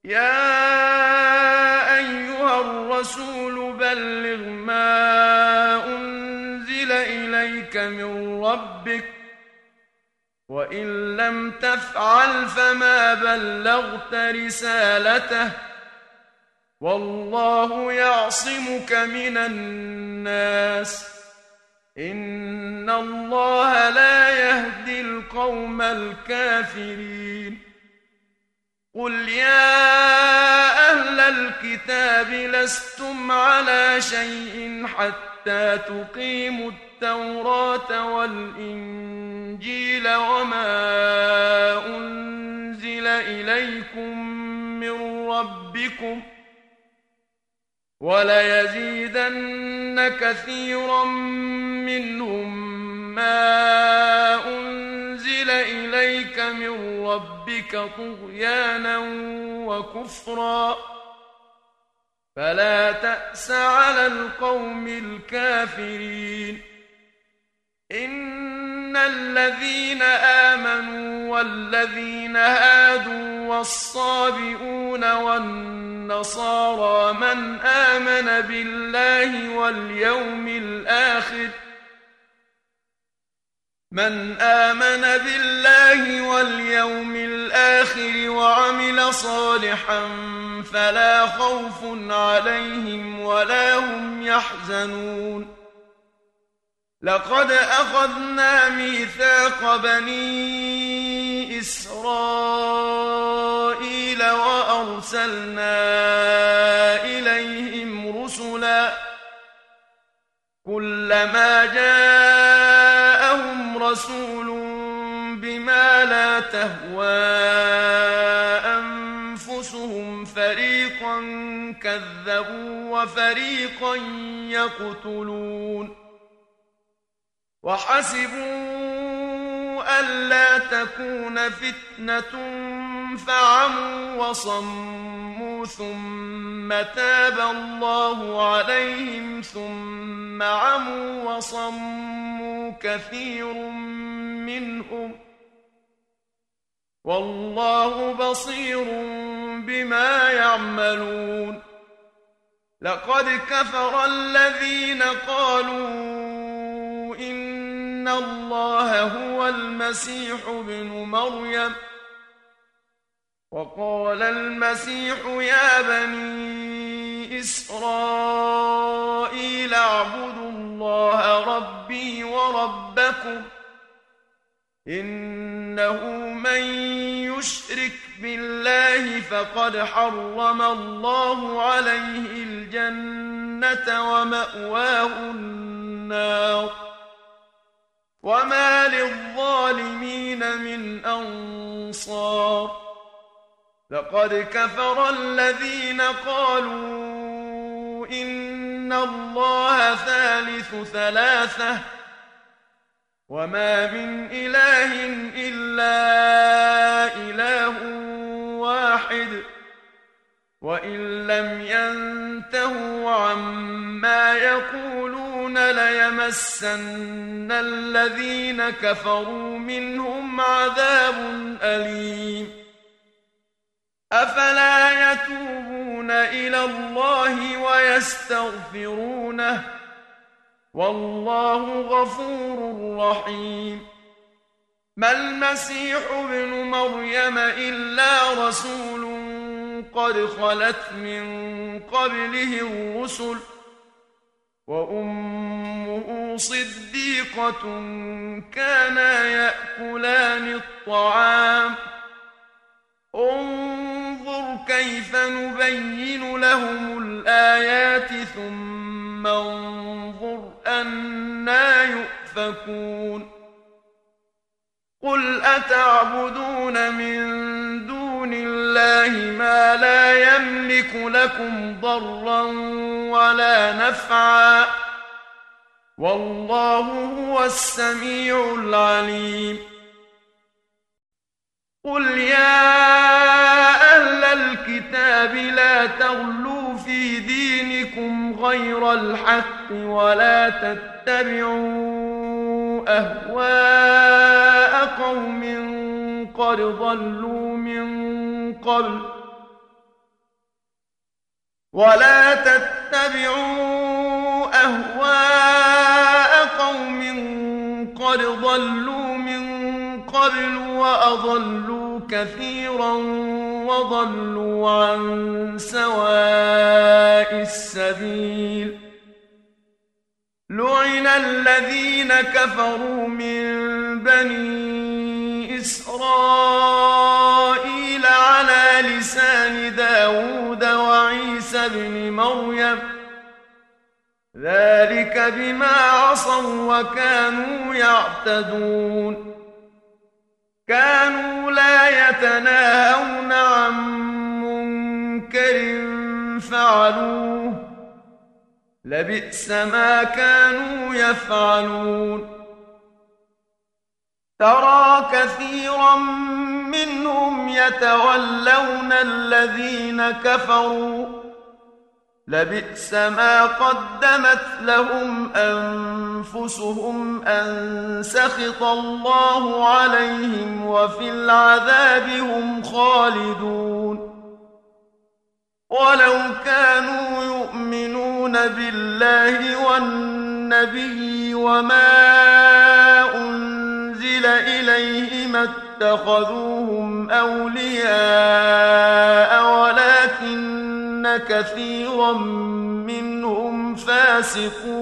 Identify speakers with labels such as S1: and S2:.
S1: يا أيها الرسول بلغ ما أنزل إليك من ربك وإن لم تفعل فما بلغت رسالته والله يعصمك من الناس إن الله لا يهدي القوم الكافرين قل يا أهل الكتاب لستم على شيء حتى تقيموا التوراة والإنجيل وما أنزل إليكم من ربكم وليزيدن كثيرا منهم ما أنزل إليك من ربك طغيانا وكفرا فلا تأس على القوم الكافرين إن الذين آمنوا والذين هادوا والصابئون والنصارى من آمن بالله واليوم الآخر وعمل صالحا فلا خوف عليهم ولا هم يحزنون لقد أخذنا ميثاق بني إسرائيل وأرسلنا إليهم رسلا كلما جاءهم رسول بما لا تهوى أنفسهم فريقا كذبوا وفريقا يقتلون وحسبوا ألا تكون فتنة فعموا وصموا ثم تاب الله عليهم ثم عموا وصموا كثير منهم والله بصير بما يعملون لقد كفر الذين قالوا إن الله هو المسيح ابن مريم وقال المسيح يا بني إسرائيل اعبدوا الله ربي وربكم إنه من يشرك بالله فقد حرم الله عليه الجنة ومأواه النار وما للظالمين من أنصار لقد كفر الذين قالوا إن الله ثالث ثلاثة وما من إله إلا إله واحد وإن لم ينتهوا عما يقولون ليمسن الذين كفروا منهم عذاب أليم أفلا يتوبون إلى الله ويستغفرونه والله غفور رحيم ما المسيح ابن مريم إلا رسول قد خلت من قبله الرسل وأمه صديقة كانا يأكلان الطعام انظر كيف نبين لهم الآيات ثم انظر أنى يؤفكون قل أتعبدون من دون الله ما لا يملك لكم ضرا ولا نفعا والله هو السميع العليم قل يا أهل الكتاب لا تغلوا في دينكم غير الحق ولا تتبعوا أهواء قوم قد ضلوا من قبل ولا تتبعوا أهواء قوم قد ضلوا من قبل وأضلوا كثيرا وضلوا عن سواء السبيل لعن الذين كفروا من بني إسرائيل على لسان داود وعيسى بن مريم ذلك بما عصوا وكانوا يعتدون كانوا لا يتناهون عن منكر فعلوه لبئس ما كانوا يفعلون ترى كثيرا منهم يتولون الذين كفروا لبئس ما قدمت لهم أنفسهم أن سخط الله عليهم وفي العذاب هم خالدون ولو كانوا يؤمنون بالله والنبي وما أنزل إليه ما اتخذوهم أولياء ولكن كثيرا منهم فاسقون